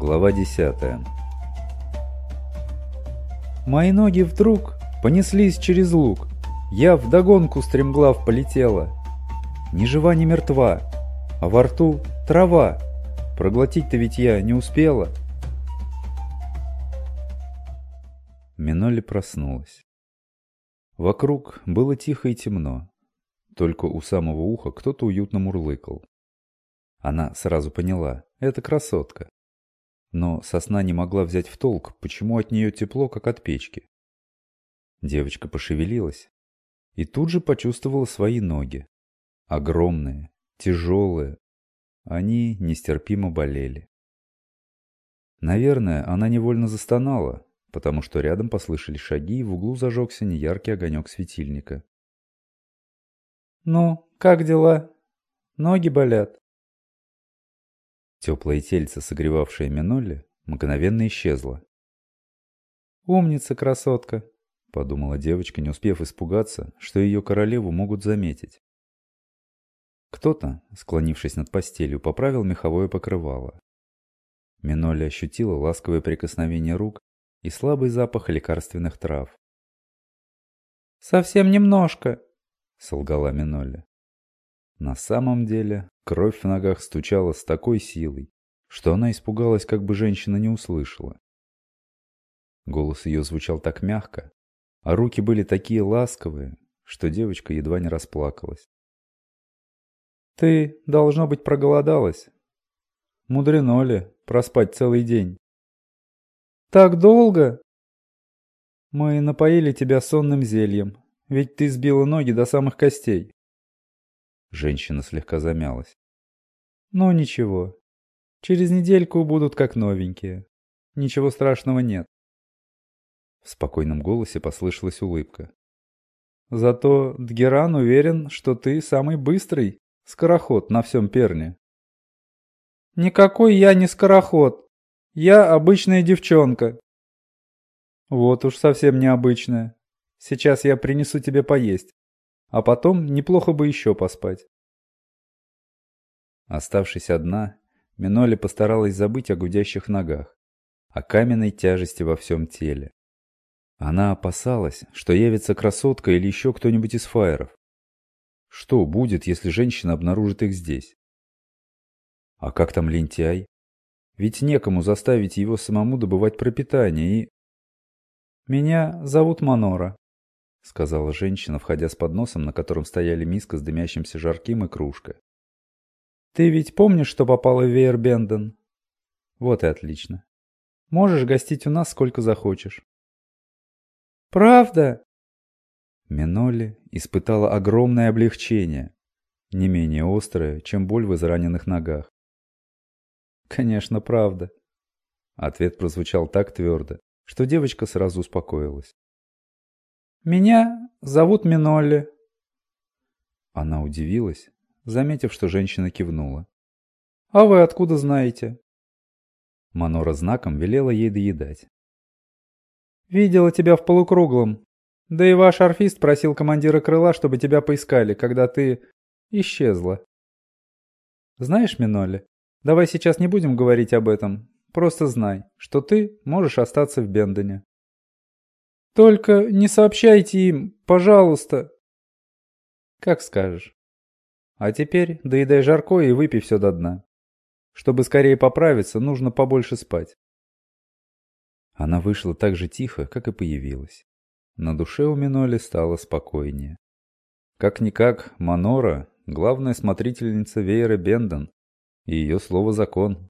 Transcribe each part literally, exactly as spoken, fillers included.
Глава десятая. Мои ноги вдруг понеслись через луг. Я вдогонку стремглав полетела. Ни жива, ни мертва, а во рту трава. Проглотить-то ведь я не успела. Минолли проснулась. Вокруг было тихо и темно. Только у самого уха кто-то уютно мурлыкал. Она сразу поняла — это красотка. Но со сна не могла взять в толк, почему от нее тепло, как от печки. Девочка пошевелилась и тут же почувствовала свои ноги. Огромные, тяжелые. Они нестерпимо болели. Наверное, она невольно застонала, потому что рядом послышались шаги, и в углу зажегся неяркий огонек светильника. «Ну, как дела? Ноги болят?» Теплое тельце, согревавшее Минолли, мгновенно исчезло. «Умница, красотка!» — подумала девочка, не успев испугаться, что ее королеву могут заметить. Кто-то, склонившись над постелью, поправил меховое покрывало. Минолли ощутила ласковое прикосновение рук и слабый запах лекарственных трав. «Совсем немножко», — солгала Минолли. На самом деле кровь в ногах стучала с такой силой, что она испугалась, как бы женщина не услышала. Голос ее звучал так мягко, а руки были такие ласковые, что девочка едва не расплакалась. «Ты, должно быть, проголодалась. Мудрено ли проспать целый день?» «Так долго?» «Мы напоили тебя сонным зельем, ведь ты сбила ноги до самых костей». Женщина слегка замялась. «Ну ничего, через недельку будут как новенькие. Ничего страшного нет». В спокойном голосе послышалась улыбка. «Зато Дгеран уверен, что ты самый быстрый скороход на всем Перне». «Никакой я не скороход. Я обычная девчонка». «Вот уж совсем необычная. Сейчас я принесу тебе поесть. А потом неплохо бы еще поспать». Оставшись одна, Минолли постаралась забыть о гудящих ногах, о каменной тяжести во всем теле. Она опасалась, что явится красотка или еще кто-нибудь из фаеров. Что будет, если женщина обнаружит их здесь? А как там лентяй? Ведь некому заставить его самому добывать пропитание и... «Меня зовут Манора», — сказала женщина, входя с подносом, на котором стояли миска с дымящимся жарким и кружка. «Ты ведь помнишь, что попала в Вейербенден? Вот и отлично. Можешь гостить у нас сколько захочешь». «Правда?» Минолли испытала огромное облегчение, не менее острое, чем боль в израненных ногах. «Конечно, правда». Ответ прозвучал так твердо, что девочка сразу успокоилась. «Меня зовут Минолли». Она удивилась, заметив, что женщина кивнула. «А вы откуда знаете?» Манора знаком велела ей доедать. «Видела тебя в полукруглом. Да и ваш орфист просил командира крыла, чтобы тебя поискали, когда ты исчезла. Знаешь, Минолли, давай сейчас не будем говорить об этом. Просто знай, что ты можешь остаться в Бендоне». «Только не сообщайте им, пожалуйста». «Как скажешь. А теперь доедай жаркое и выпей все до дна. Чтобы скорее поправиться, нужно побольше спать». Она вышла так же тихо, как и появилась. На душе у Минолли стало спокойнее. Как-никак, Манора — главная смотрительница Вейербенден, и ее слово закон.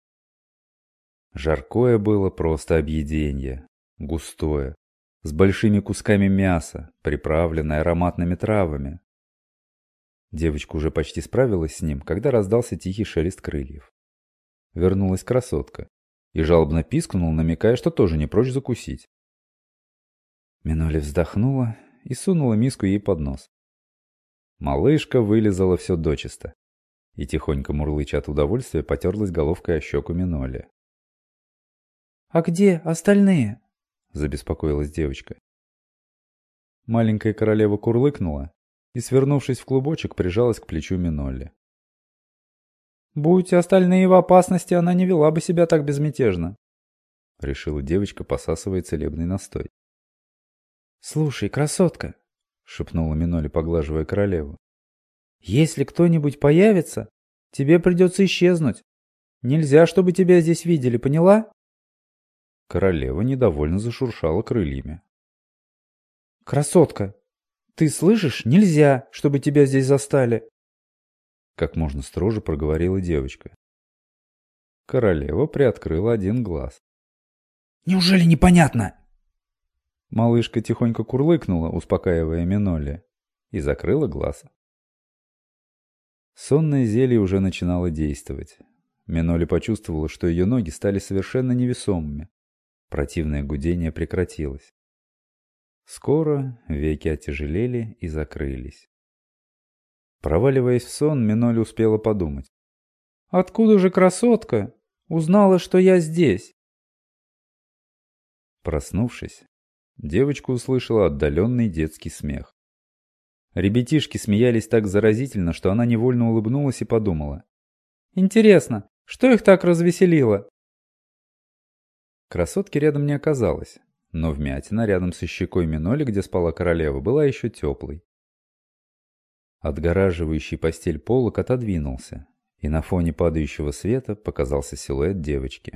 Жаркое было просто объеденье, густое, с большими кусками мяса, приправленное ароматными травами. Девочка уже почти справилась с ним, когда раздался тихий шелест крыльев. Вернулась красотка и жалобно пискнула, намекая, что тоже не прочь закусить. Минолли вздохнула и сунула миску ей под нос. Малышка вылизала все дочисто и, тихонько мурлыча от удовольствия, потерлась головкой о щеку Минолли. «А где остальные?» — забеспокоилась девочка. Маленькая королева курлыкнула и, свернувшись в клубочек, прижалась к плечу Минолли. Будь остальные в опасности, она не вела бы себя так безмятежно. Решила девочка, посасывая целебный настой. «Слушай, красотка!» — шепнула Миноли, поглаживая королеву. «Если кто-нибудь появится, тебе придется исчезнуть. Нельзя, чтобы тебя здесь видели, поняла?» Королева недовольно зашуршала крыльями. «Красотка, ты слышишь? Нельзя, чтобы тебя здесь застали!» Как можно строже проговорила девочка. Королева приоткрыла один глаз. «Неужели непонятно?» Малышка тихонько курлыкнула, успокаивая Миноли, и закрыла глаз. Сонное зелье уже начинало действовать. Миноли почувствовала, что ее ноги стали совершенно невесомыми. Противное гудение прекратилось. Скоро веки оттяжелели и закрылись. Проваливаясь в сон, Миноли успела подумать. «Откуда же красотка узнала, что я здесь?» Проснувшись, девочка услышала отдаленный детский смех. Ребятишки смеялись так заразительно, что она невольно улыбнулась и подумала. «Интересно, что их так развеселило?» Красотки рядом не оказалось, но вмятина рядом со щекой Миноли, где спала королева, была еще теплой. Отгораживающий постель полог отодвинулся, и на фоне падающего света показался силуэт девочки.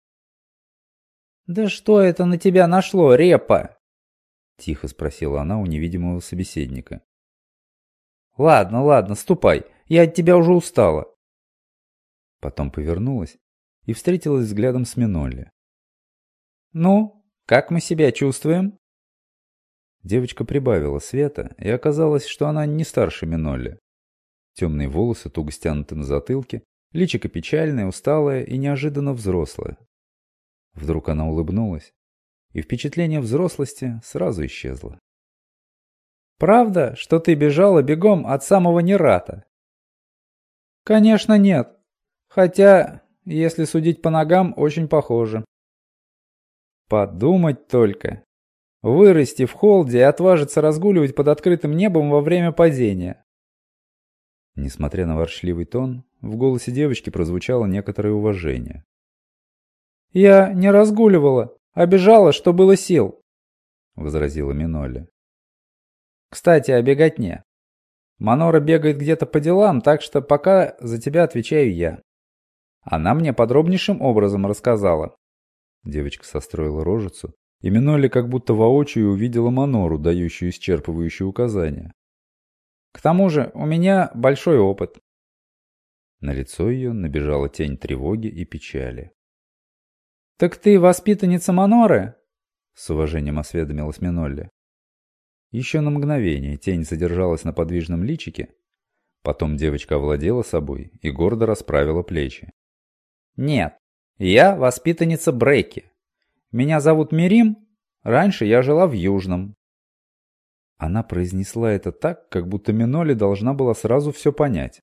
«Да что это на тебя нашло, репа?» — тихо спросила она у невидимого собеседника. «Ладно, ладно, ступай, я от тебя уже устала». Потом повернулась и встретилась взглядом с Минолли. «Ну, как мы себя чувствуем?» Девочка прибавила света, и оказалось, что она не старше Минолли. Темные волосы туго стянуты на затылке, личико печальное, усталое и неожиданно взрослое. Вдруг она улыбнулась, и впечатление взрослости сразу исчезло. «Правда, что ты бежала бегом от самого Нерата?» «Конечно нет. Хотя, если судить по ногам, очень похоже». «Подумать только. Вырасти в холде и отважиться разгуливать под открытым небом во время падения». Несмотря на ворчливый тон, в голосе девочки прозвучало некоторое уважение. «Я не разгуливала, а бежала, что было сил», — возразила Миноли. «Кстати, о беготне. Манора бегает где-то по делам, так что пока за тебя отвечаю я. Она мне подробнейшим образом рассказала». Девочка состроила рожицу, и Миноли как будто воочию увидела Манору, дающую исчерпывающие указания. «К тому же у меня большой опыт». На лицо ее набежала тень тревоги и печали. «Так ты воспитанница Маноры?» — с уважением осведомилась Минолли. Еще на мгновение тень задержалась на подвижном личике, потом девочка овладела собой и гордо расправила плечи. «Нет, я воспитанница Брейки. Меня зовут Мирим, раньше я жила в Южном». Она произнесла это так, как будто Минолли должна была сразу все понять.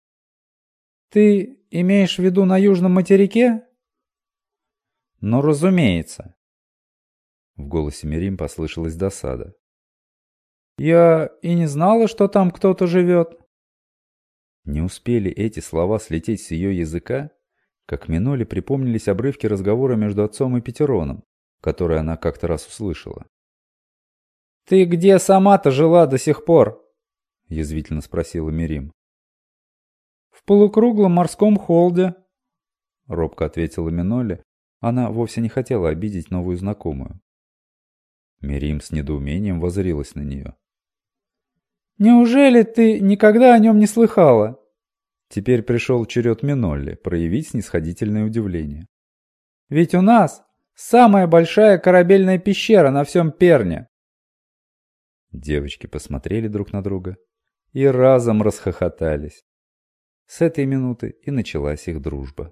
«Ты имеешь в виду на Южном материке?» «Ну, разумеется». В голосе Мирим послышалась досада. «Я и не знала, что там кто-то живет». Не успели эти слова слететь с ее языка, как Минолли припомнились обрывки разговора между отцом и Петероном, который она как-то раз услышала. «Ты где сама-то жила до сих пор?» — язвительно спросила Мирим. «В полукруглом морском холде», — робко ответила Минолли. Она вовсе не хотела обидеть новую знакомую. Мирим с недоумением воззрилась на нее. «Неужели ты никогда о нем не слыхала?» Теперь пришел черед Минолли проявить снисходительное удивление. «Ведь у нас самая большая корабельная пещера на всем Перне». Девочки посмотрели друг на друга и разом расхохотались. С этой минуты и началась их дружба.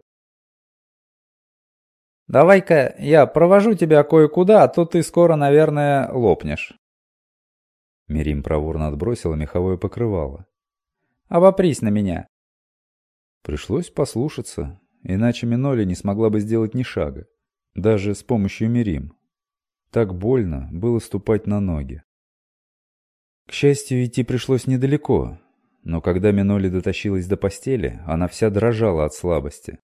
«Давай-ка я провожу тебя кое-куда, а то ты скоро, наверное, лопнешь». Мирим проворно отбросила меховое покрывало. «Обопрись на меня». Пришлось послушаться, иначе Минолли не смогла бы сделать ни шага, даже с помощью Мирим. Так больно было ступать на ноги. К счастью, идти пришлось недалеко, но когда Миноли дотащилась до постели, она вся дрожала от слабости.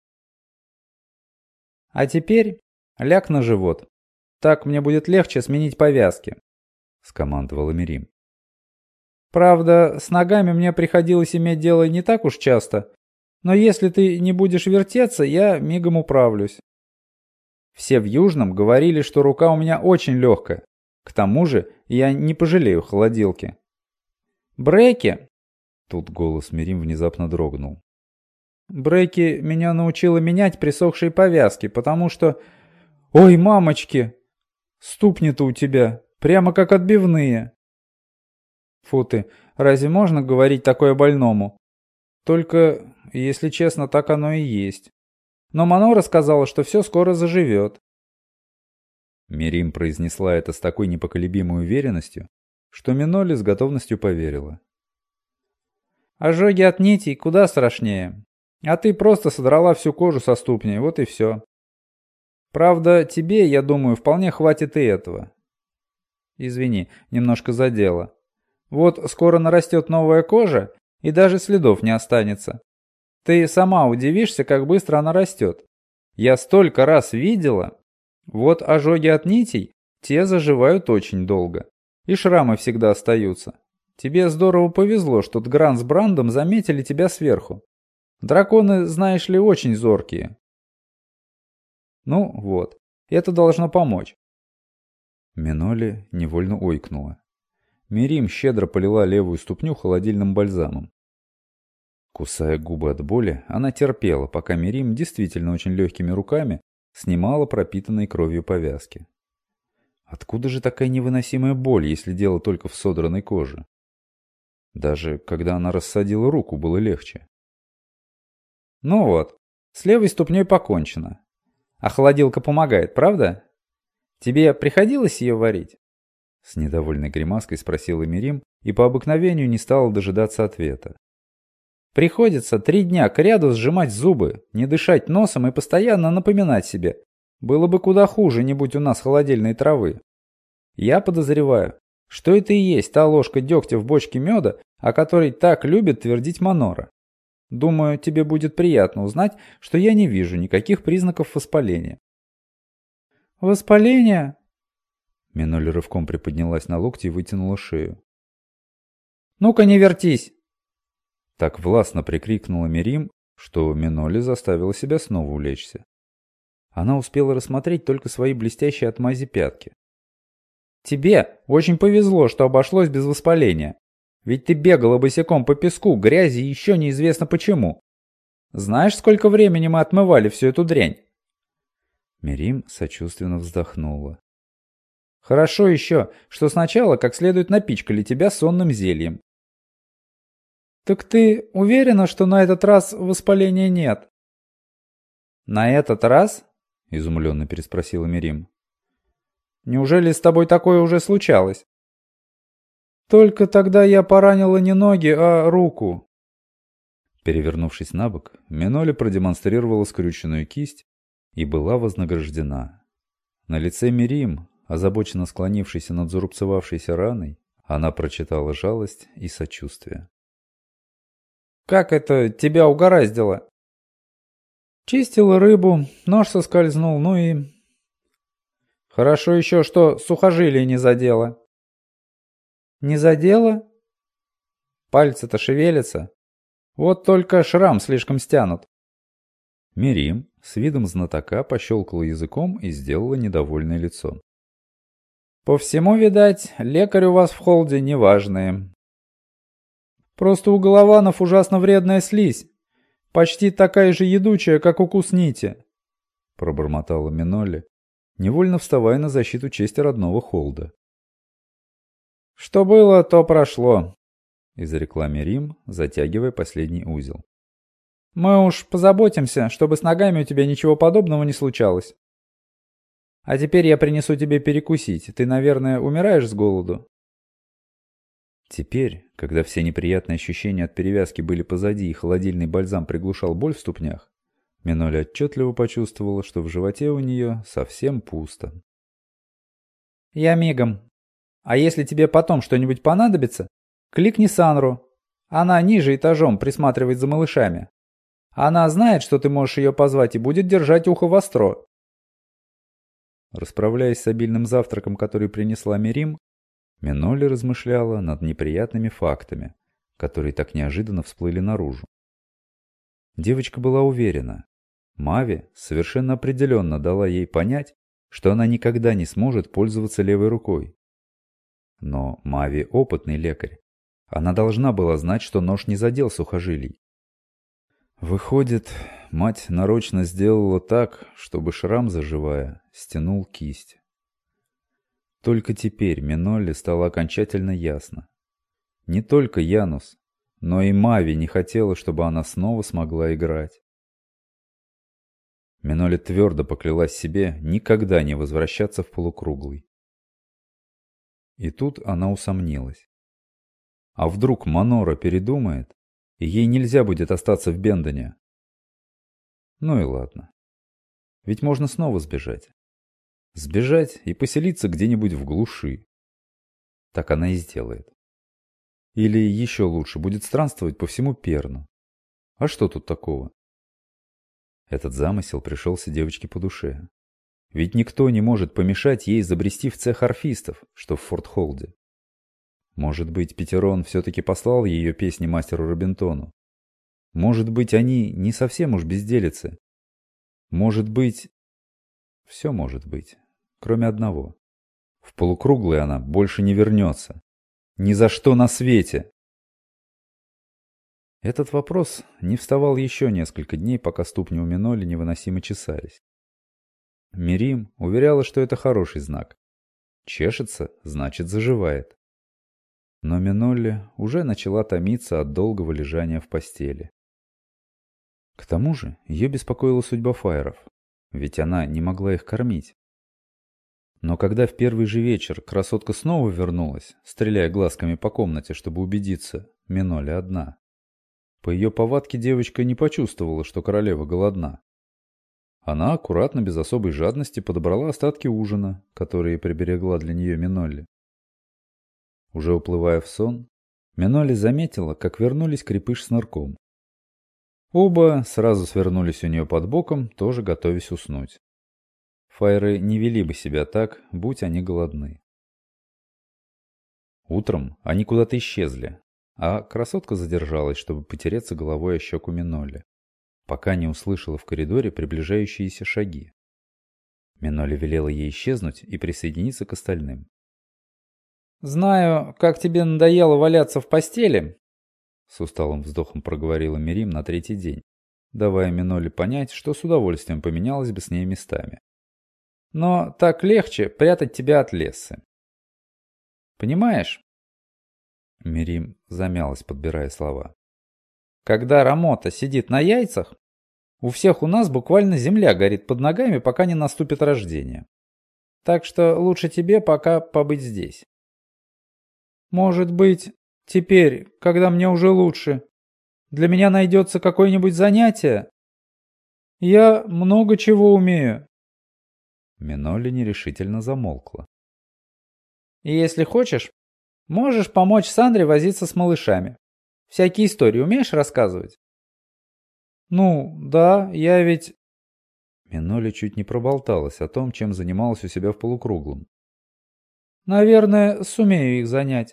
«А теперь ляг на живот. Так мне будет легче сменить повязки», — скомандовала Мирим. «Правда, с ногами мне приходилось иметь дело не так уж часто, но если ты не будешь вертеться, я мигом управлюсь. Все в Южном говорили, что рука у меня очень легкая. К тому же я не пожалею холодилки. Брейки...» Тут голос Мирим внезапно дрогнул. «Брейки меня научила менять присохшие повязки, потому что... Ой, мамочки! Ступни-то у тебя прямо как отбивные!» «Фу ты, разве можно говорить такое больному? Только, если честно, так оно и есть. Но Манора сказала, что все скоро заживет». Мирим произнесла это с такой непоколебимой уверенностью, что Миноли с готовностью поверила. «Ожоги от нитей куда страшнее. А ты просто содрала всю кожу со ступней, вот и все. Правда, тебе, я думаю, вполне хватит и этого. Извини, немножко задела. Вот скоро нарастет новая кожа, и даже следов не останется. Ты сама удивишься, как быстро она растет. Я столько раз видела. Вот ожоги от нитей, те заживают очень долго. И шрамы всегда остаются. Тебе здорово повезло, что Тгран с Брандом заметили тебя сверху. Драконы, знаешь ли, очень зоркие. Ну вот, это должно помочь». Миноли невольно ойкнула. Мирим щедро полила левую ступню холодильным бальзамом. Кусая губы от боли, она терпела, пока Мирим действительно очень легкими руками снимала пропитанные кровью повязки. Откуда же такая невыносимая боль, если дело только в содранной коже? Даже когда она рассадила руку, было легче. «Ну вот, с левой ступней покончено. А холодилка помогает, правда? Тебе приходилось ее варить?» С недовольной гримаской спросила Мирим и по обыкновению не стала дожидаться ответа. «Приходится три дня кряду сжимать зубы, не дышать носом и постоянно напоминать себе. Было бы куда хуже, не будь у нас холодильной травы. Я подозреваю, что это и есть та ложка дегтя в бочке меда, о которой так любит твердить Манора. Думаю, тебе будет приятно узнать, что я не вижу никаких признаков воспаления». «Воспаление?» Миноли рывком приподнялась на локти и вытянула шею. «Ну-ка не вертись!» Так властно прикрикнула Мирим, что Миноли заставила себя снова улечься. Она успела рассмотреть только свои блестящие от мази пятки. «Тебе очень повезло, что обошлось без воспаления. Ведь ты бегала босиком по песку, грязи и еще неизвестно почему. Знаешь, сколько времени мы отмывали всю эту дрянь?» Мирим сочувственно вздохнула. «Хорошо еще, что сначала как следует напичкали тебя сонным зельем». «Так ты уверена, что на этот раз воспаления нет?» «На этот раз?» — изумленно переспросила Мирим. «Неужели с тобой такое уже случалось?» «Только тогда я поранила не ноги, а руку». Перевернувшись на бок, Миноли продемонстрировала скрюченную кисть и была вознаграждена. На лице Мирим, озабоченно склонившейся над зарубцевавшейся раной, она прочитала жалость и сочувствие. «Как это тебя угораздило?» «Чистила рыбу, нож соскользнул, ну и...» «Хорошо еще, что сухожилие не задело». «Не задело?» «Пальцы-то шевелятся. Вот только шрам слишком стянут». Мирим с видом знатока пощелкала языком и сделала недовольное лицо. «По всему, видать, лекарь у вас в холде неважные. Просто у голованов ужасно вредная слизь. Почти такая же едучая, как укус нити», — пробормотала Миноли, невольно вставая на защиту чести родного холда. «Что было, то прошло», — изрекла Мирим, затягивая последний узел. «Мы уж позаботимся, чтобы с ногами у тебя ничего подобного не случалось. А теперь я принесу тебе перекусить. Ты, наверное, умираешь с голоду?» Теперь, когда все неприятные ощущения от перевязки были позади и холодильный бальзам приглушал боль в ступнях, Миноли отчетливо почувствовала, что в животе у нее совсем пусто. «Я мигом. А если тебе потом что-нибудь понадобится, кликни Санру. Она ниже этажом присматривает за малышами. Она знает, что ты можешь ее позвать и будет держать ухо востро». Расправляясь с обильным завтраком, который принесла Мирим, Минолли размышляла над неприятными фактами, которые так неожиданно всплыли наружу. Девочка была уверена. Мави совершенно определенно дала ей понять, что она никогда не сможет пользоваться левой рукой. Но Мави опытный лекарь. Она должна была знать, что нож не задел сухожилий. Выходит, мать нарочно сделала так, чтобы шрам, заживая, стянул кисть. Только теперь Минолли стало окончательно ясно. Не только Янус, но и Мави не хотела, чтобы она снова смогла играть. Минолли твердо поклялась себе никогда не возвращаться в полукруглый. И тут она усомнилась. А вдруг Манора передумает, и ей нельзя будет остаться в Бендоне? Ну и ладно. Ведь можно снова сбежать. Сбежать и поселиться где-нибудь в глуши. Так она и сделает. Или еще лучше, будет странствовать по всему Перну. А что тут такого? Этот замысел пришелся девочке по душе. Ведь никто не может помешать ей забрести в цех орфистов, что в Форт-Холде. Может быть, Петерон все-таки послал ее песни мастеру Робинтону. Может быть, они не совсем уж безделицы. Может быть... Все может быть, кроме одного. В полукруглый она больше не вернется. Ни за что на свете. Этот вопрос не вставал еще несколько дней, пока ступни у Минолли невыносимо чесались. Мирим уверяла, что это хороший знак. Чешется, значит, заживает. Но Минолли уже начала томиться от долгого лежания в постели. К тому же ее беспокоила судьба фаеров, ведь она не могла их кормить. Но когда в первый же вечер красотка снова вернулась, стреляя глазками по комнате, чтобы убедиться, Минолли одна, по ее повадке девочка не почувствовала, что королева голодна. Она аккуратно, без особой жадности, подобрала остатки ужина, которые приберегла для нее Минолли. Уже уплывая в сон, Минолли заметила, как вернулись Крепыш с Нырком. Оба сразу свернулись у нее под боком, тоже готовясь уснуть. Фаеры не вели бы себя так, будь они голодны. Утром они куда-то исчезли, а красотка задержалась, чтобы потереться головой о щеку Минолли, пока не услышала в коридоре приближающиеся шаги. Минолли велела ей исчезнуть и присоединиться к остальным. «Знаю, как тебе надоело валяться в постели», — с усталым вздохом проговорила Мирим на третий день, давая Минолли понять, что с удовольствием поменялась бы с ней местами. «Но так легче прятать тебя от Лессы. Понимаешь?» Мирим замялась, подбирая слова. «Когда Рамота сидит на яйцах, у всех у нас буквально земля горит под ногами, пока не наступит рождение. Так что лучше тебе пока побыть здесь. Может быть, теперь, когда мне уже лучше, для меня найдется какое-нибудь занятие? Я много чего умею». Минолли нерешительно замолкла. «И если хочешь, можешь помочь Сандре возиться с малышами. Всякие истории умеешь рассказывать?» «Ну, да, я ведь...» Минолли чуть не проболталась о том, чем занималась у себя в полукруглом. «Наверное, сумею их занять».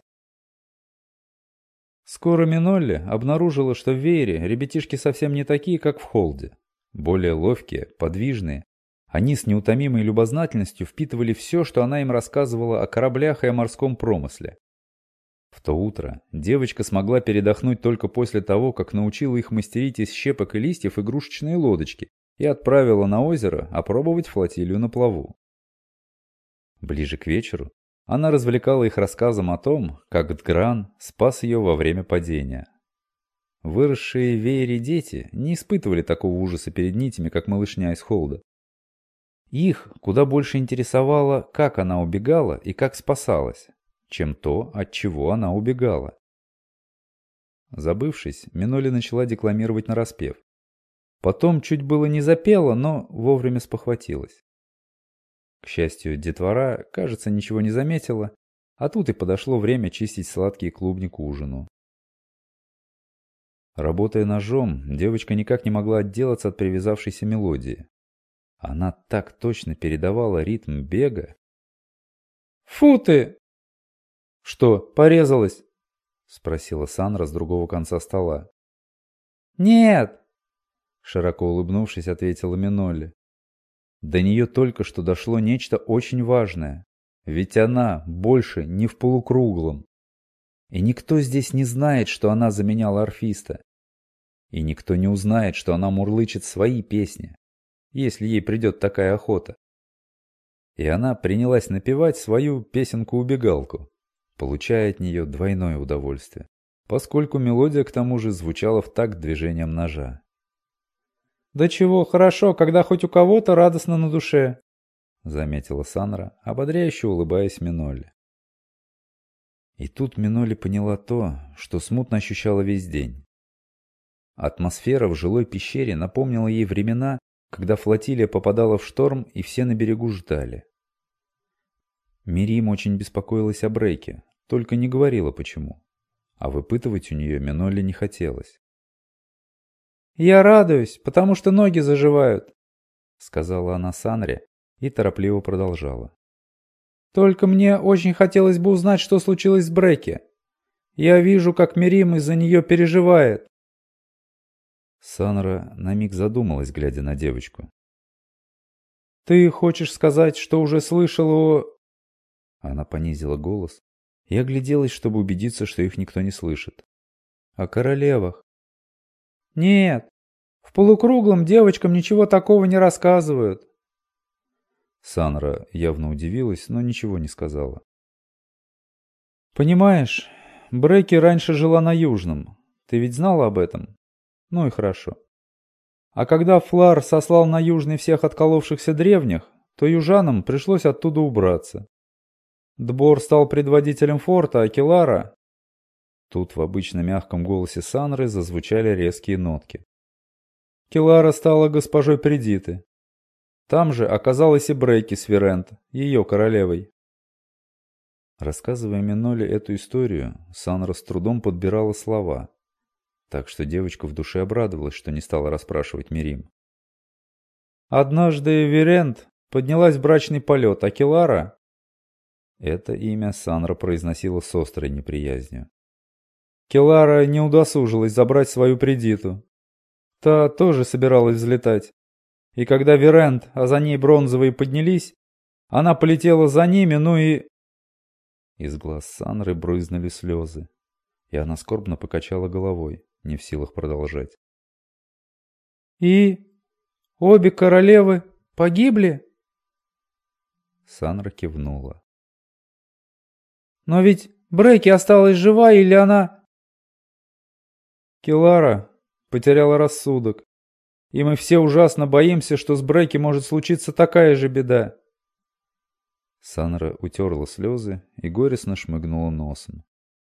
Скоро Минолли обнаружила, что в Веере ребятишки совсем не такие, как в Холде. Более ловкие, подвижные. Они с неутомимой любознательностью впитывали все, что она им рассказывала о кораблях и о морском промысле. В то утро девочка смогла передохнуть только после того, как научила их мастерить из щепок и листьев игрушечные лодочки и отправила на озеро опробовать флотилию на плаву. Ближе к вечеру она развлекала их рассказом о том, как Дгран спас ее во время падения. Выросшие в Веере дети не испытывали такого ужаса перед нитями, как малышня из Холда. Их куда больше интересовало, как она убегала и как спасалась, чем то, от чего она убегала. Забывшись, Минолли начала декламировать нараспев. Потом чуть было не запела, но вовремя спохватилась. К счастью, детвора, кажется, ничего не заметила, а тут и подошло время чистить сладкий клубник к ужину. Работая ножом, девочка никак не могла отделаться от привязавшейся мелодии. Она так точно передавала ритм бега. «Фу ты!» «Что, порезалась?» — спросила Санра с другого конца стола. «Нет!» — широко улыбнувшись, ответила Минолли. До нее только что дошло нечто очень важное. Ведь она больше не в полукруглом. И никто здесь не знает, что она заменяла орфиста. И никто не узнает, что она мурлычет свои песни, если ей придет такая охота. И она принялась напевать свою песенку-убегалку, получая от нее двойное удовольствие, поскольку мелодия к тому же звучала в такт движением ножа. «Да чего хорошо, когда хоть у кого-то радостно на душе», — заметила Санра, ободряюще улыбаясь Минолли. И тут Минолли поняла то, что смутно ощущала весь день. Атмосфера в жилой пещере напомнила ей времена, когда флотилия попадала в шторм и все на берегу ждали. Мирим очень беспокоилась о Брейке, только не говорила почему. А выпытывать у нее Минолли не хотелось. «Я радуюсь, потому что ноги заживают», — сказала она Санре и торопливо продолжала. «Только мне очень хотелось бы узнать, что случилось с Бреки. Я вижу, как Мирим из-за нее переживает». Санра на миг задумалась, глядя на девочку. «Ты хочешь сказать, что уже слышал о...» Она понизила голос и огляделась, чтобы убедиться, что их никто не слышит. «О королевах». «Нет, в полукруглом девочкам ничего такого не рассказывают». Санра явно удивилась, но ничего не сказала. «Понимаешь, Бреки раньше жила на Южном. Ты ведь знала об этом? Ну и хорошо. А когда Флар сослал на Южный всех отколовшихся древних, то южанам пришлось оттуда убраться. Дбор стал предводителем форта, а Келара...» Тут в обычно мягком голосе Санры зазвучали резкие нотки. «Келара стала госпожой Предиты. Там же оказалась и Бреки Сверент, ее королевой». Рассказывая Минолли эту историю, Санра с трудом подбирала слова, так что девочка в душе обрадовалась, что не стала расспрашивать Мирим. «Однажды Верент поднялась в брачный полет, а Келара...» Это имя Санра произносила с острой неприязнью. «Келара не удосужилась забрать свою Предиту. Та тоже собиралась взлетать. И когда Верент, а за ней бронзовые поднялись, она полетела за ними, ну и...» Из глаз Санры брызнули слезы, и она скорбно покачала головой, не в силах продолжать. «И... обе королевы погибли?» Санра кивнула. «Но ведь Бреки осталась жива, или она...» «Келара потеряла рассудок, и мы все ужасно боимся, что с Бреки может случиться такая же беда». Санра утерла слезы и горестно шмыгнула носом.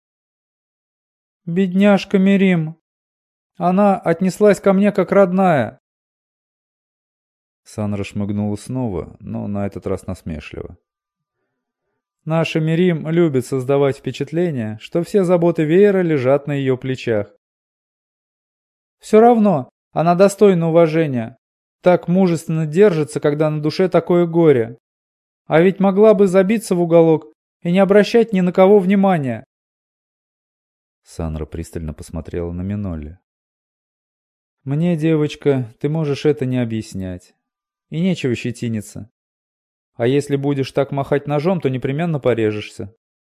«Бедняжка Мирим! Она отнеслась ко мне как родная!» Санра шмыгнула снова, но на этот раз насмешливо. «Наша Мирим любит создавать впечатление, что все заботы Веера лежат на ее плечах. Все равно, она достойна уважения. Так мужественно держится, когда на душе такое горе. А ведь могла бы забиться в уголок и не обращать ни на кого внимания». Санра пристально посмотрела на Минолли. «Мне, девочка, ты можешь это не объяснять. И нечего щетиниться. А если будешь так махать ножом, то непременно порежешься».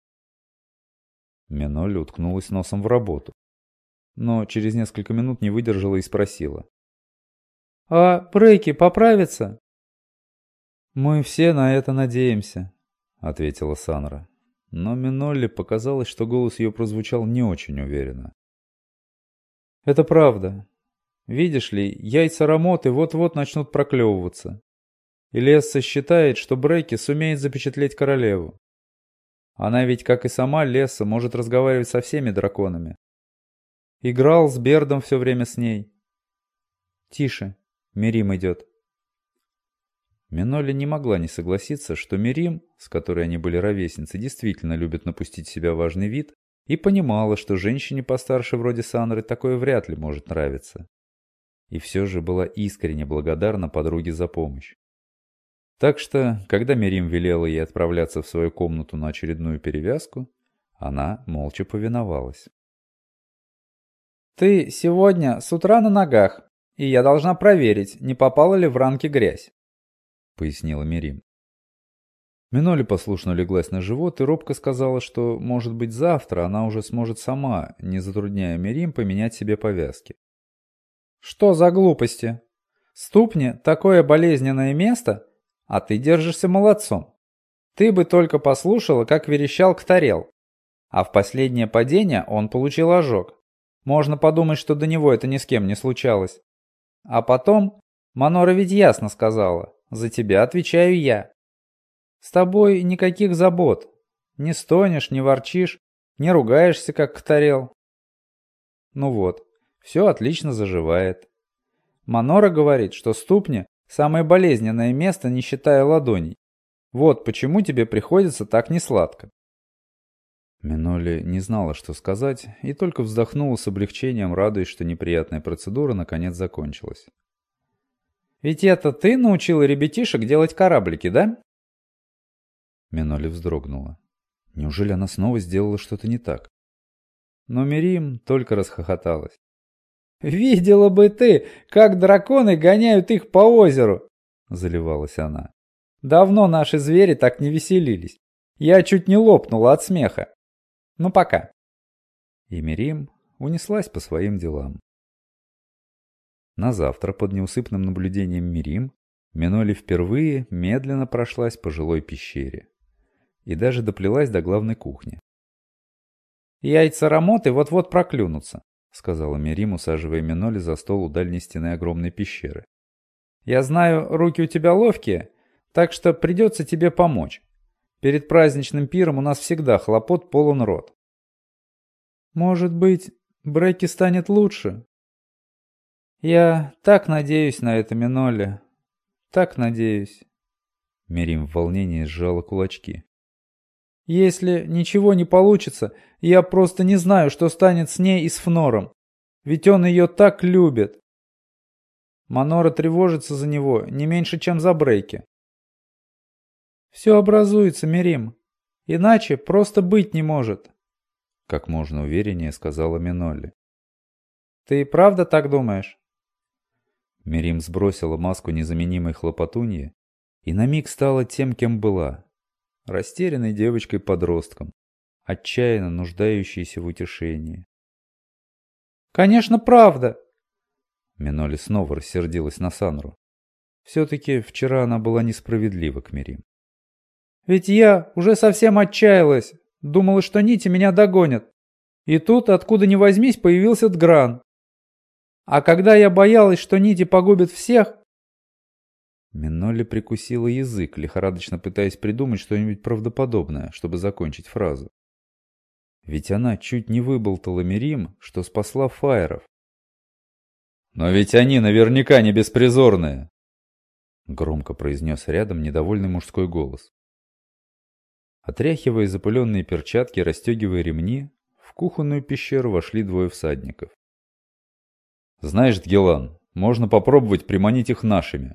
Минолли уткнулась носом в работу, но через несколько минут не выдержала и спросила. «А Бреки поправится?» «Мы все на это надеемся», — ответила Санра. Но Минолли показалось, что голос ее прозвучал не очень уверенно. «Это правда. Видишь ли, яйца Рамоты вот-вот начнут проклевываться. И Лесса считает, что Бреки сумеет запечатлеть королеву. Она ведь, как и сама Лесса, может разговаривать со всеми драконами. Играл с Бердом все время с ней. Тише, Мирим идет». Минолли не могла не согласиться, что Мирим, с которой они были ровесницы, действительно любит напустить в себя важный вид и понимала, что женщине постарше вроде Сандры такое вряд ли может нравиться. И все же была искренне благодарна подруге за помощь. Так что, когда Мирим велела ей отправляться в свою комнату на очередную перевязку, она молча повиновалась. «Ты сегодня с утра на ногах, и я должна проверить, не попала ли в ранки грязь», — пояснила Мирим. Миноли послушно леглась на живот и робко сказала, что, может быть, завтра она уже сможет сама, не затрудняя Мирим, поменять себе повязки. «Что за глупости? Ступни — такое болезненное место, а ты держишься молодцом. Ты бы только послушала, как верещал Ктарел. А в последнее падение он получил ожог. Можно подумать, что до него это ни с кем не случалось. А потом, Манора ведь ясно сказала, за тебя отвечаю я. С тобой никаких забот. Не стонешь, не ворчишь, не ругаешься, как Ктарел. Ну вот, все отлично заживает. Манора говорит, что ступни – самое болезненное место, не считая ладоней. Вот почему тебе приходится так несладко. Миноли не знала, что сказать, и только вздохнула с облегчением, радуясь, что неприятная процедура наконец закончилась. «Ведь это ты научила ребятишек делать кораблики, да?» Миноли вздрогнула. Неужели она снова сделала что-то не так? Но Мирим только расхохоталась. «Видела бы ты, как драконы гоняют их по озеру!» — заливалась она. «Давно наши звери так не веселились. Я чуть не лопнула от смеха. Ну пока». И Мирим унеслась по своим делам. На завтра под неусыпным наблюдением Мирим Миноли впервые медленно прошлась по жилой пещере и даже доплелась до главной кухни. «Яйца Рамоты вот-вот проклюнутся», — сказала Мирим, усаживая Миноли за стол у дальней стены огромной пещеры. «Я знаю, руки у тебя ловкие, так что придется тебе помочь. Перед праздничным пиром у нас всегда хлопот полон рот». «Может быть, Бrekки станет лучше?» «Я так надеюсь на это, Миноли. Так надеюсь». Мирим в волнении сжала кулачки. «Если ничего не получится, я просто не знаю, что станет с ней и с Фнором. Ведь он ее так любит. Манора тревожится за него не меньше, чем за Брейки». «Все образуется, Мирим. Иначе просто быть не может», — как можно увереннее сказала Миноли. «Ты правда так думаешь?» Мирим сбросила маску незаменимой хлопотуньи и на миг стала тем, кем была. Растерянной девочкой-подростком, отчаянно нуждающейся в утешении. «Конечно, правда!» Миноли снова рассердилась на Санру. Все-таки вчера она была несправедлива к Мирим. «Ведь я уже совсем отчаялась, думала, что нити меня догонят. И тут, откуда ни возьмись, появился Дгран. А когда я боялась, что нити погубят всех...» Миноли прикусила язык, лихорадочно пытаясь придумать что-нибудь правдоподобное, чтобы закончить фразу. Ведь она чуть не выболтала Мирим, что спасла фаеров. «Но ведь они наверняка не беспризорные!» — громко произнес рядом недовольный мужской голос. Отряхивая запыленные перчатки, расстегивая ремни, в кухонную пещеру вошли двое всадников. «Знаешь, Дгелан, можно попробовать приманить их нашими.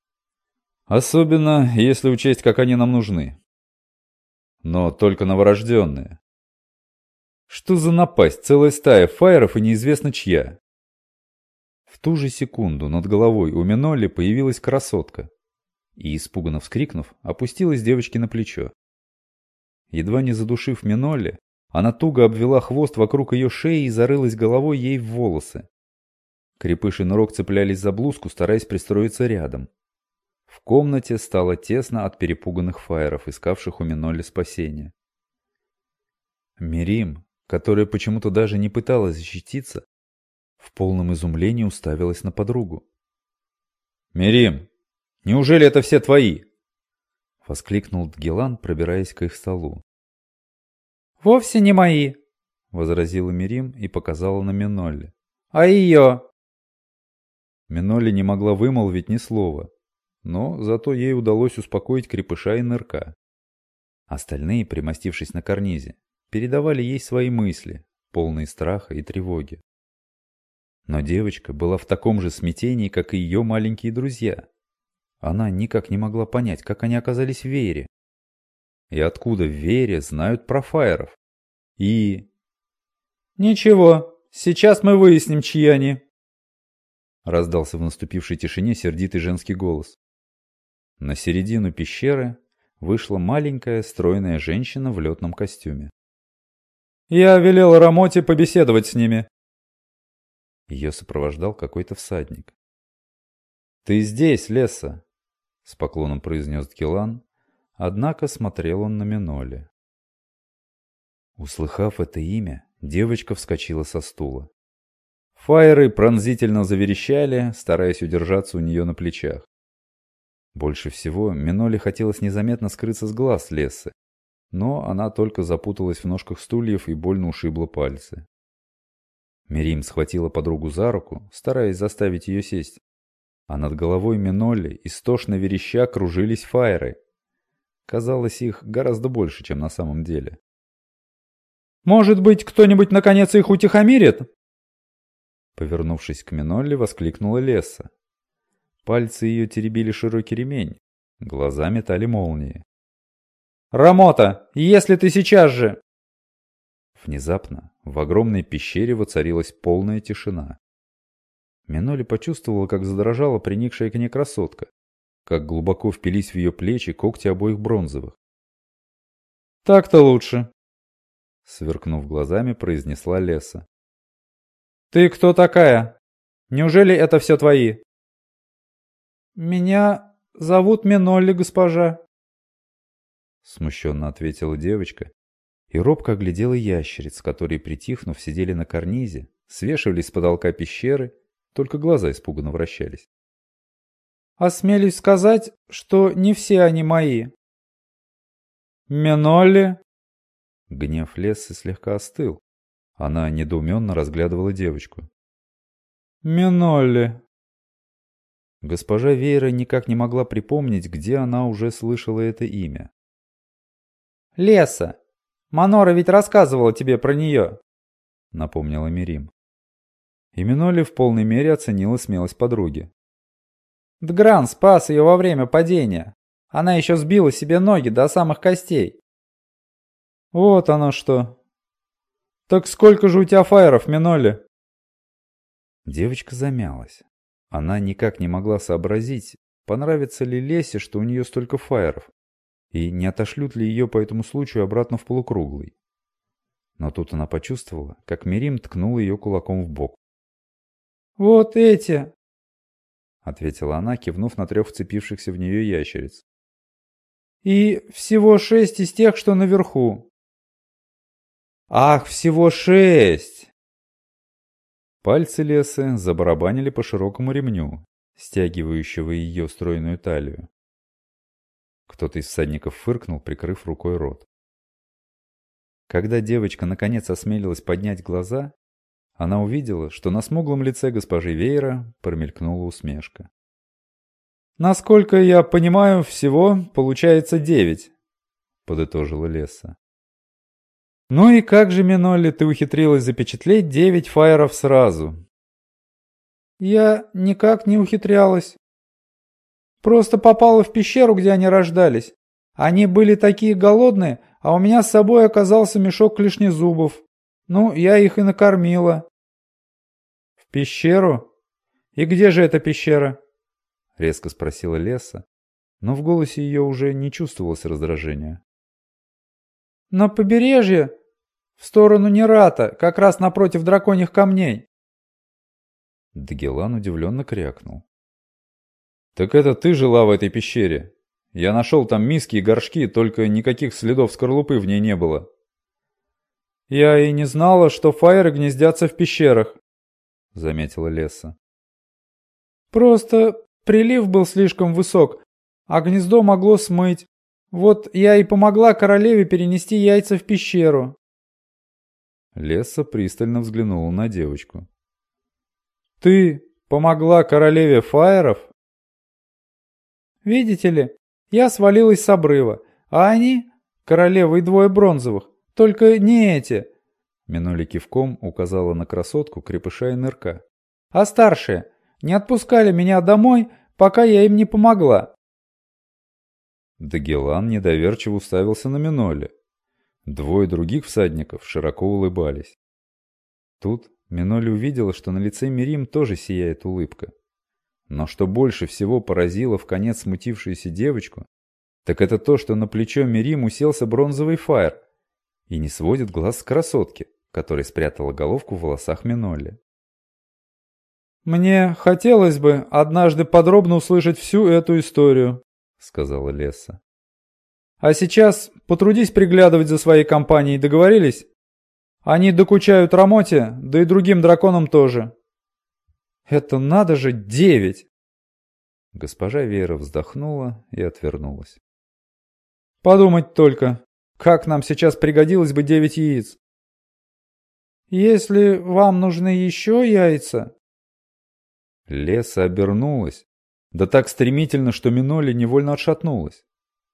Особенно, если учесть, как они нам нужны. Но только новорожденные. Что за напасть, целая стая фаеров и неизвестно чья?» В ту же секунду над головой у Миноли появилась красотка и, испуганно вскрикнув, опустилась девочке на плечо. Едва не задушив Миноли, она туго обвела хвост вокруг ее шеи и зарылась головой ей в волосы. Крепыш и Нурок цеплялись за блузку, стараясь пристроиться рядом. В комнате стало тесно от перепуганных фаеров, искавших у Миноли спасения. Мирим, которая почему-то даже не пыталась защититься, в полном изумлении уставилась на подругу. «Мирим, неужели это все твои?» — воскликнул Дгелан, пробираясь к их столу. «Вовсе не мои», — возразила Мирим и показала на Минолли. «А ее?» Минолли не могла вымолвить ни слова, но зато ей удалось успокоить крепыша и нырка. Остальные, примостившись на карнизе, передавали ей свои мысли, полные страха и тревоги. Но девочка была в таком же смятении, как и ее маленькие друзья. Она никак не могла понять, как они оказались в Веере. И откуда в Веере знают про фаеров. И... «Ничего, сейчас мы выясним, чьи они», — раздался в наступившей тишине сердитый женский голос. На середину пещеры вышла маленькая стройная женщина в летном костюме. «Я велел Рамоте побеседовать с ними». Ее сопровождал какой-то всадник. «Ты здесь, Лесса», — с поклоном произнес Дгелан, однако смотрел он на Минолли. Услыхав это имя, девочка вскочила со стула. Фаеры пронзительно заверещали, стараясь удержаться у нее на плечах. Больше всего Минолли хотелось незаметно скрыться с глаз Лессы, но она только запуталась в ножках стульев и больно ушибла пальцы. Мирим схватила подругу за руку, стараясь заставить ее сесть, а над головой Минолли истошно вереща кружились фаеры. Казалось, их гораздо больше, чем на самом деле. «Может быть, кто-нибудь наконец их утихомирит?» Повернувшись к Минолли, воскликнула Лесса. Пальцы ее теребили широкий ремень, глаза метали молнии. «Рамота, если ты сейчас же...» Внезапно в огромной пещере воцарилась полная тишина. Минолли почувствовала, как задрожала приникшая к ней красотка, как глубоко впились в ее плечи когти обоих бронзовых. «Так-то лучше», — сверкнув глазами, произнесла Лесса. «Ты кто такая? Неужели это все твои?» «Меня зовут Минолли, госпожа», — смущенно ответила девочка и робко оглядела ящериц, которые, притихнув, сидели на карнизе, свешивались с потолка пещеры, только глаза испуганно вращались. «Осмелюсь сказать, что не все они мои». «Минолли?» Гнев Лессы слегка остыл. Она недоуменно разглядывала девочку. «Минолли». Госпожа Веера никак не могла припомнить, где она уже слышала это имя. «Лесса, Манора ведь рассказывала тебе про нее», — напомнила Мирим. И Минолли в полной мере оценила смелость подруги. «Дгран спас ее во время падения. Она еще сбила себе ноги до самых костей». «Вот оно что. Так сколько же у тебя фаеров, Минолли?» Девочка замялась. Она никак не могла сообразить, понравится ли Лесе, что у нее столько фаеров, и не отошлют ли ее по этому случаю обратно в полукруглый. Но тут она почувствовала, как Мирим ткнула ее кулаком в бок. «Вот эти!» — ответила она, кивнув на трех вцепившихся в нее ящериц. «И всего шесть из тех, что наверху». «Ах, всего шесть!» Пальцы Лесы забарабанили по широкому ремню, стягивающего ее стройную талию. Кто-то из всадников фыркнул, прикрыв рукой рот. Когда девочка наконец осмелилась поднять глаза, она увидела, что на смуглом лице госпожи Веера промелькнула усмешка. «Насколько я понимаю, всего получается девять», — подытожила Лесса. «Ну и как же, Минолли, ты ухитрилась запечатлеть девять фаеров сразу?» «Я никак не ухитрялась. Просто попала в пещеру, где они рождались. Они были такие голодные, а у меня с собой оказался мешок клешнезубов. Ну, я их и накормила». «В пещеру? И где же эта пещера?» — резко спросила Лесса, но в голосе ее уже не чувствовалось раздражения. «На побережье, в сторону Нерата, как раз напротив драконьих камней». Дгелан удивленно крякнул. «Так это ты жила в этой пещере? Я нашел там миски и горшки, только никаких следов скорлупы в ней не было». «Я и не знала, что фаеры гнездятся в пещерах», — заметила Лесса. «Просто прилив был слишком высок, а гнездо могло смыть. Вот я и помогла королеве перенести яйца в пещеру». Лесса пристально взглянула на девочку. «Ты помогла королеве фаеров?» «Видите ли, я свалилась с обрыва, а они, королева и двое бронзовых, Только не эти!» Миноли кивком указала на красотку, крепыша и нырка. «А старшие не отпускали меня домой, пока я им не помогла». Дагелан недоверчиво уставился на Миноли. Двое других всадников широко улыбались. Тут Миноли увидела, что на лице Мирим тоже сияет улыбка. Но что больше всего поразило вконец смутившуюся девочку, так это то, что на плечо Мирим уселся бронзовый Фаер и не сводит глаз с красотки, которая спрятала головку в волосах Миноли. «Мне хотелось бы однажды подробно услышать всю эту историю», — сказала Лесса. «А сейчас потрудись приглядывать за своей компанией, договорились? Они докучают Рамоте, да и другим драконам тоже». «Это надо же, девять!» Госпожа Вера вздохнула и отвернулась. «Подумать только, как нам сейчас пригодилось бы девять яиц». «Если вам нужны еще яйца...» Лесса обернулась, да так стремительно, что Миноли невольно отшатнулась.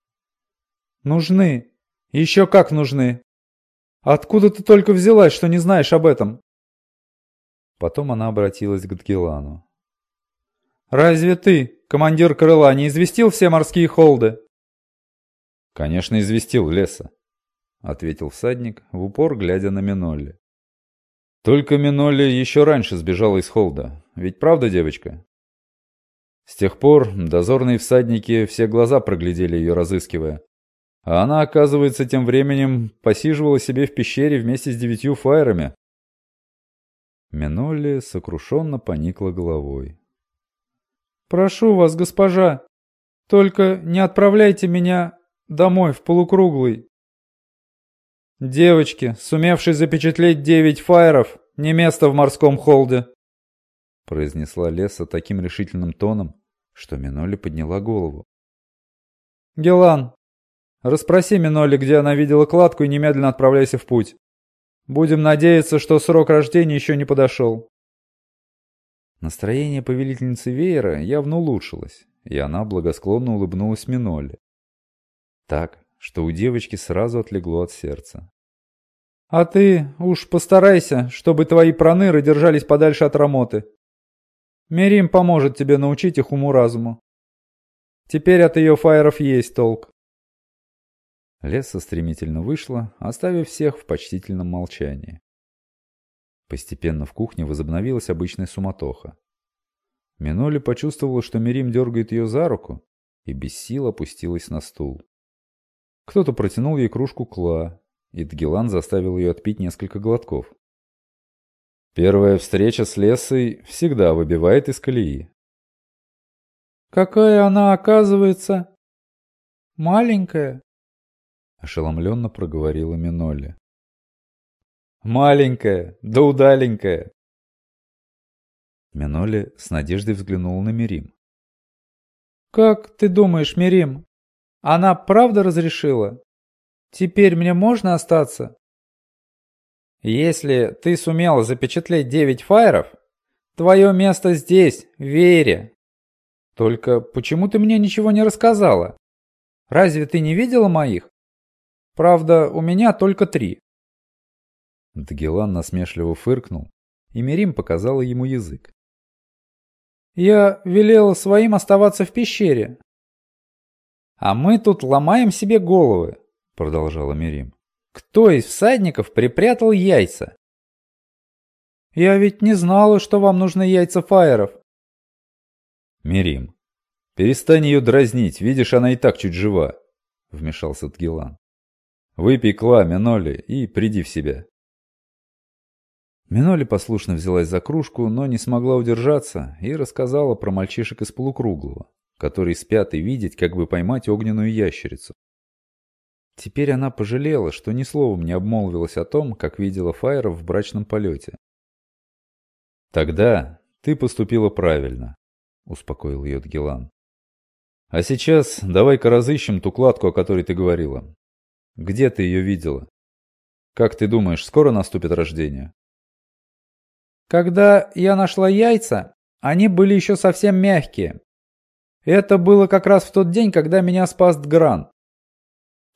«Нужны. Еще как нужны. Откуда ты только взялась, что не знаешь об этом?» Потом она обратилась к Дагелану. «Разве ты, командир крыла, не известил все морские холды?» «Конечно, известил, Лесса», — ответил всадник, в упор глядя на Минолли. «Только Минолли еще раньше сбежала из холда. Ведь правда, девочка?» С тех пор дозорные всадники все глаза проглядели ее, разыскивая. А она, оказывается, тем временем посиживала себе в пещере вместе с девятью фаерами. Минолли сокрушенно поникла головой. «Прошу вас, госпожа, только не отправляйте меня домой в полукруглый. Девочке, сумевшей запечатлеть девять фаеров, не место в морском холде», — произнесла Лесса таким решительным тоном, что Минолли подняла голову. «Гелан, расспроси Минолли, где она видела кладку, и немедленно отправляйся в путь. Будем надеяться, что срок рождения еще не подошел». Настроение повелительницы веера явно улучшилось, и она благосклонно улыбнулась Минолли. Так, что у девочки сразу отлегло от сердца. «А ты уж постарайся, чтобы твои проныры держались подальше от Рамоты. Мирим поможет тебе научить их уму-разуму. Теперь от ее фаеров есть толк». Лесса стремительно вышла, оставив всех в почтительном молчании. Постепенно в кухне возобновилась обычная суматоха. Минолли почувствовала, что Мирим дергает ее за руку, и без сил опустилась на стул. Кто-то протянул ей кружку кла, и Дагелан заставил ее отпить несколько глотков. Первая встреча с Лессой всегда выбивает из колеи. «Какая она, оказывается, маленькая», — ошеломленно проговорила Минолли. «Маленькая, да удаленькая». Минолли с надеждой взглянула на Мирим. «Как ты думаешь, Мирим, она правда разрешила? Теперь мне можно остаться?» «Если ты сумела запечатлеть девять фаеров, твое место здесь, в Веере. Только почему ты мне ничего не рассказала? Разве ты не видела моих? Правда, у меня только три». Дагелан насмешливо фыркнул, и Мирим показала ему язык. «Я велела своим оставаться в пещере». «А мы тут ломаем себе головы», — продолжала Мирим. «Кто из всадников припрятал яйца?» «Я ведь не знала, что вам нужны яйца фаеров». «Мирим, перестань ее дразнить, видишь, она и так чуть жива», — вмешался Дагелан. «Выпей кла, Минолли, и приди в себя». Минолли послушно взялась за кружку, но не смогла удержаться и рассказала про мальчишек из полукруглого, которые спят и видят, как бы поймать огненную ящерицу. Теперь она пожалела, что ни словом не обмолвилась о том, как видела фаеров в брачном полете. «Тогда ты поступила правильно», — успокоил ее Дагелан. «А сейчас давай-ка разыщем ту кладку, о которой ты говорила. Где ты ее видела? Как ты думаешь, скоро наступит рождение?» «Когда я нашла яйца, они были еще совсем мягкие. Это было как раз в тот день, когда меня спас Дгран.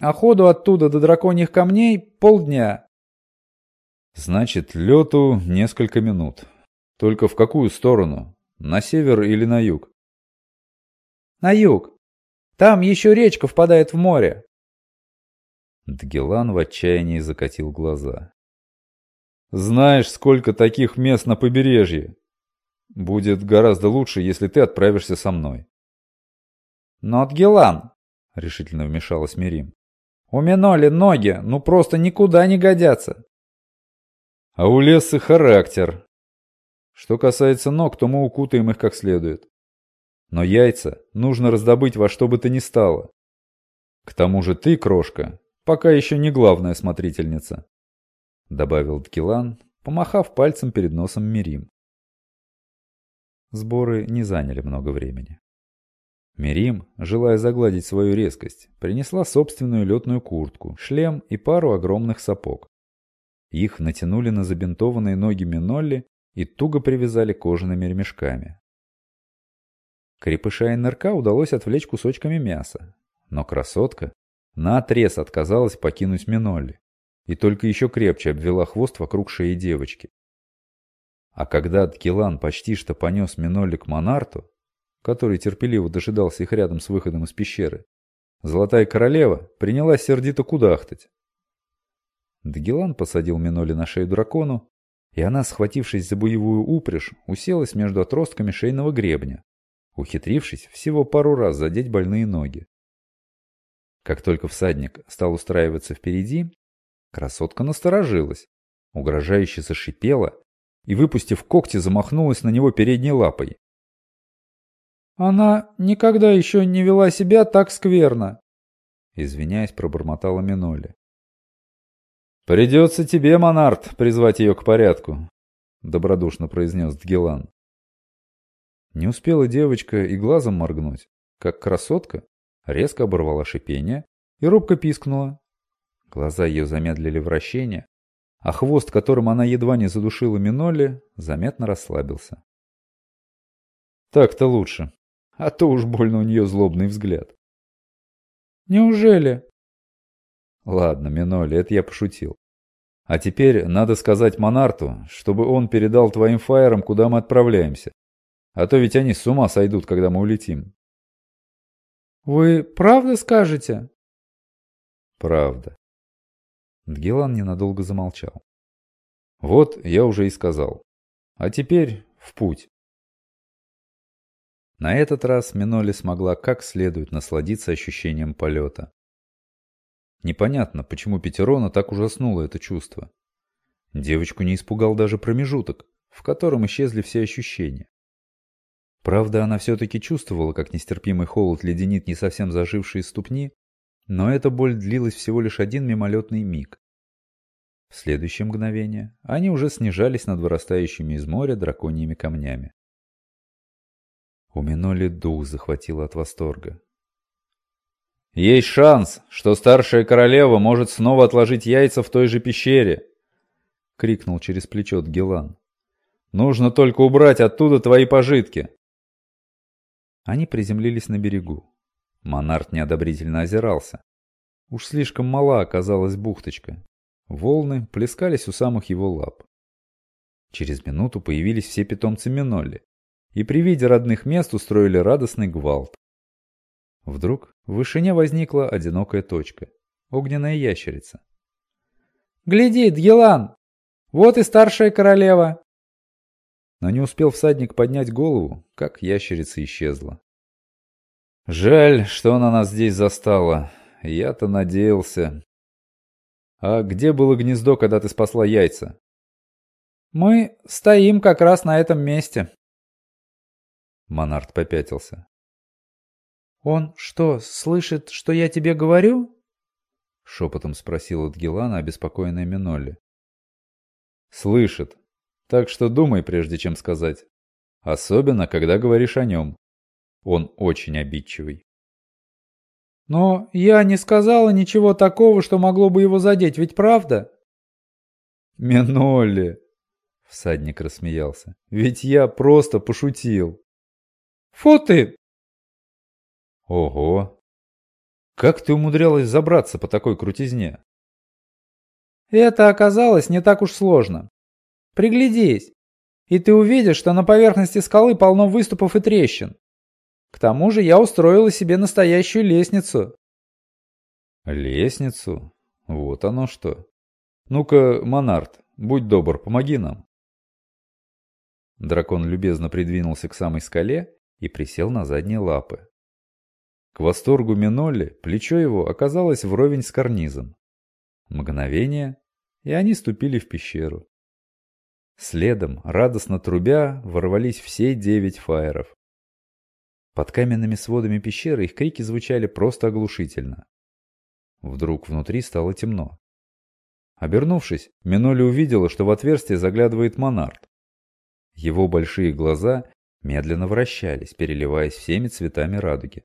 а ходу оттуда до драконьих камней полдня. Значит, лету несколько минут. Только в какую сторону? На север или на юг? На юг. Там еще речка впадает в море. Дгилан в отчаянии закатил глаза. Знаешь, сколько таких мест на побережье? Будет гораздо лучше, если ты отправишься со мной. Но Дгилан, решительно вмешалась Мирим, у Миноли ноги ну просто никуда не годятся. А у Лессы характер. Что касается ног, то мы укутаем их как следует. Но яйца нужно раздобыть во что бы то ни стало. К тому же ты, крошка, пока еще не главная смотрительница, добавил Дгилан, помахав пальцем перед носом Мирим. Сборы не заняли много времени. Мирим, желая загладить свою резкость, принесла собственную летную куртку, шлем и пару огромных сапог. Их натянули на забинтованные ноги Минолли и туго привязали кожаными ремешками. Крепыша и нырка удалось отвлечь кусочками мяса, но красотка наотрез отказалась покинуть Минолли и только еще крепче обвела хвост вокруг шеи девочки. А когда Дгилан почти что понес Минолли к Монарту, который терпеливо дожидался их рядом с выходом из пещеры, Золотая Королева принялась сердито кудахтать. Дгилан посадил Минолли на шею дракону, и она, схватившись за боевую упряжь, уселась между отростками шейного гребня, ухитрившись всего пару раз задеть больные ноги. Как только всадник стал устраиваться впереди, красотка насторожилась, угрожающе зашипела и, выпустив когти, замахнулась на него передней лапой. «Она никогда еще не вела себя так скверно», — извиняясь, пробормотала Минолли. «Придется тебе, Монарт, призвать ее к порядку», — добродушно произнес Дгилан. Не успела девочка и глазом моргнуть, как красотка резко оборвала шипение и робко пискнула. Глаза ее замедлили вращение, а хвост, которым она едва не задушила Минолли, заметно расслабился. Так-то лучше, а то уж больно у нее злобный взгляд. «Неужели?» Ладно, Минолли, это я пошутил. А теперь надо сказать Монарту, чтобы он передал твоим фаерам, куда мы отправляемся. А то ведь они с ума сойдут, когда мы улетим. «Вы правда скажете?» «Правда». Дгилан ненадолго замолчал. «Вот я уже и сказал. А теперь в путь». На этот раз Минолли смогла как следует насладиться ощущением полета. Непонятно, почему Петерона так ужаснуло это чувство. Девочку не испугал даже промежуток, в котором исчезли все ощущения. Правда, она все-таки чувствовала, как нестерпимый холод леденит не совсем зажившие ступни, но эта боль длилась всего лишь один мимолетный миг. В следующее мгновение они уже снижались над вырастающими из моря драконьими камнями. У Минолли дух захватило от восторга. «Есть шанс, что старшая королева может снова отложить яйца в той же пещере!» — крикнул через плечо Дгилан. «Нужно только убрать оттуда твои пожитки!» Они приземлились на берегу. Монарт неодобрительно озирался. Уж слишком мала оказалась бухточка. Волны плескались у самых его лап. Через минуту появились все питомцы Минолли, и при виде родных мест устроили радостный гвалт. Вдруг в вышине возникла одинокая точка. Огненная ящерица. «Гляди, Дгилан! Вот и старшая королева!» Но не успел всадник поднять голову, как ящерица исчезла. «Жаль, что она нас здесь застала. Я-то надеялся...» «А где было гнездо, когда ты спасла яйца?» «Мы стоим как раз на этом месте». Монарт попятился. «Он что, слышит, что я тебе говорю?» Шепотом спросила Дгилана обеспокоенная Минолли. «Слышит. Так что думай, прежде чем сказать. Особенно, когда говоришь о нем. Он очень обидчивый». «Но я не сказала ничего такого, что могло бы его задеть, ведь правда?» «Минолли!» — всадник рассмеялся. «Ведь я просто пошутил». «Фу ты!» «Ого! Как ты умудрялась забраться по такой крутизне? Это оказалось не так уж сложно. Приглядись, и ты увидишь, что на поверхности скалы полно выступов и трещин. К тому же я устроила себе настоящую лестницу. Лестницу? Вот оно что. Ну-ка, Монарт, будь добр, помоги нам. Дракон любезно придвинулся к самой скале и присел на задние лапы. К восторгу Минолли плечо его оказалось вровень с карнизом. Мгновение, и они ступили в пещеру. Следом, радостно трубя, ворвались все девять фаеров. Под каменными сводами пещеры их крики звучали просто оглушительно. Вдруг внутри стало темно. Обернувшись, Минолли увидела, что в отверстие заглядывает Монарт. Его большие глаза медленно вращались, переливаясь всеми цветами радуги.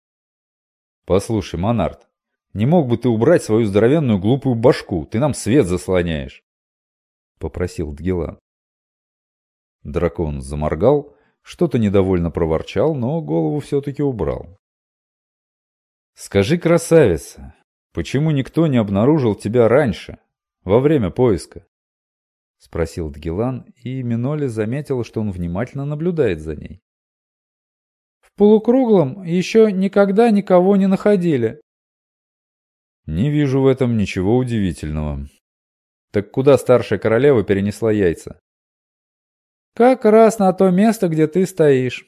«Послушай, Монарт, не мог бы ты убрать свою здоровенную глупую башку? Ты нам свет заслоняешь!» — попросил Дгилан. Дракон заморгал, что-то недовольно проворчал, но голову все-таки убрал. «Скажи, красавица, почему никто не обнаружил тебя раньше, во время поиска?» — спросил Дгилан, и Минолли заметила, что он внимательно наблюдает за ней. «В полукруглом еще никогда никого не находили». «Не вижу в этом ничего удивительного. Так куда старшая королева перенесла яйца?» «Как раз на то место, где ты стоишь».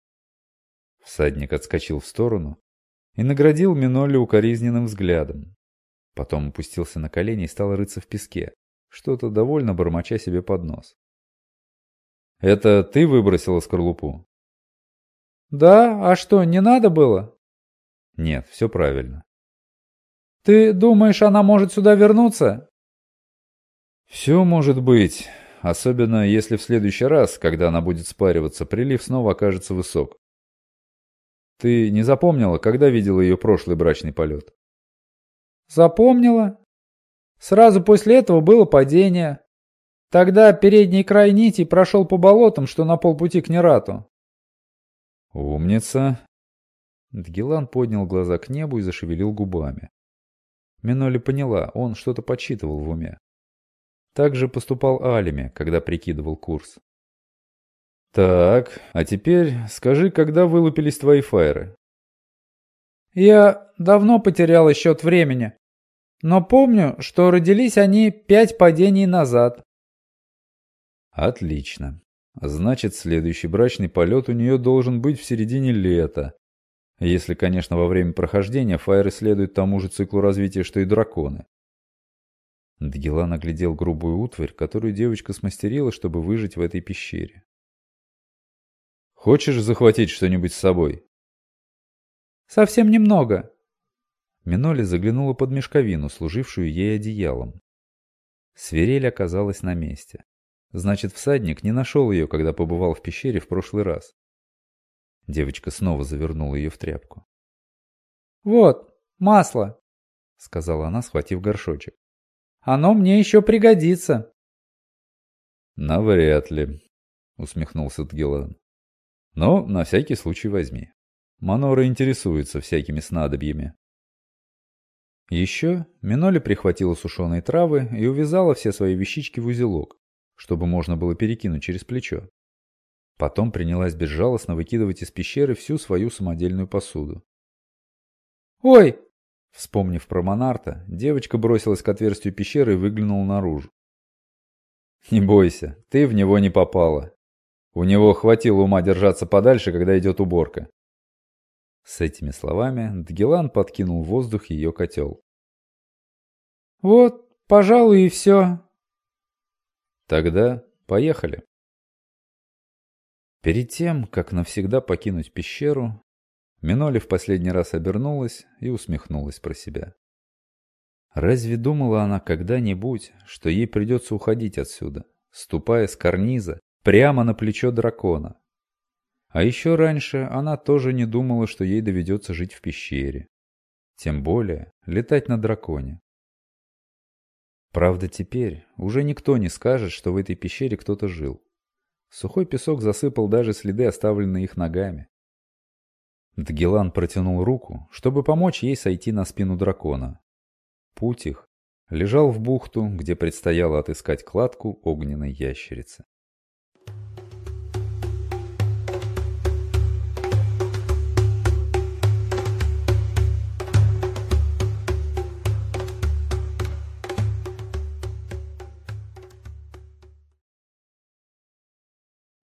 Всадник отскочил в сторону и наградил Минолли укоризненным взглядом. Потом опустился на колени и стал рыться в песке, что-то довольно бормоча себе под нос. «Это ты выбросила скорлупу?» «Да, а что, не надо было?» «Нет, все правильно». «Ты думаешь, она может сюда вернуться?» «Все может быть, особенно если в следующий раз, когда она будет спариваться, прилив снова окажется высок. Ты не запомнила, когда видела ее прошлый брачный полет?» «Запомнила. Сразу после этого было падение. Тогда передний край нити прошел по болотам, что на полпути к Нерату». «Умница!» Дгилан поднял глаза к небу и зашевелил губами. Минолли поняла, он что-то подсчитывал в уме. Так же поступал Алими, когда прикидывал курс. «Так, а теперь скажи, когда вылупились твои фаеры?» «Я давно потеряла счет времени, но помню, что родились они пять падений назад». «Отлично. Значит, следующий брачный полет у нее должен быть в середине лета. Если, конечно, во время прохождения фаеры следуют тому же циклу развития, что и драконы». Дгилан оглядел грубую утварь, которую девочка смастерила, чтобы выжить в этой пещере. «Хочешь захватить что-нибудь с собой?» «Совсем немного». Минолли заглянула под мешковину, служившую ей одеялом. Свирель оказалась на месте. Значит, всадник не нашел ее, когда побывал в пещере в прошлый раз. Девочка снова завернула ее в тряпку. «Вот, масло», — сказала она, схватив горшочек. «Оно мне еще пригодится». «Навряд ли», — усмехнулся Дгилан. «Но на всякий случай возьми. Манора интересуется всякими снадобьями». Еще Минолли прихватила сушеные травы и увязала все свои вещички в узелок, чтобы можно было перекинуть через плечо. Потом принялась безжалостно выкидывать из пещеры всю свою самодельную посуду. «Ой!» Вспомнив про Монарта, девочка бросилась к отверстию пещеры и выглянула наружу. «Не бойся, ты в него не попала. У него хватило ума держаться подальше, когда идет уборка». С этими словами Дгилан подкинул в воздух ее котел. «Вот, пожалуй, и все». «Тогда поехали». Перед тем, как навсегда покинуть пещеру, Минолли в последний раз обернулась и усмехнулась про себя. Разве думала она когда-нибудь, что ей придется уходить отсюда, ступая с карниза прямо на плечо дракона? А еще раньше она тоже не думала, что ей доведется жить в пещере. Тем более летать на драконе. Правда, теперь уже никто не скажет, что в этой пещере кто-то жил. Сухой песок засыпал даже следы, оставленные их ногами. Дагелан протянул руку, чтобы помочь ей сойти на спину дракона. Путь их лежал в бухту, где предстояло отыскать кладку огненной ящерицы.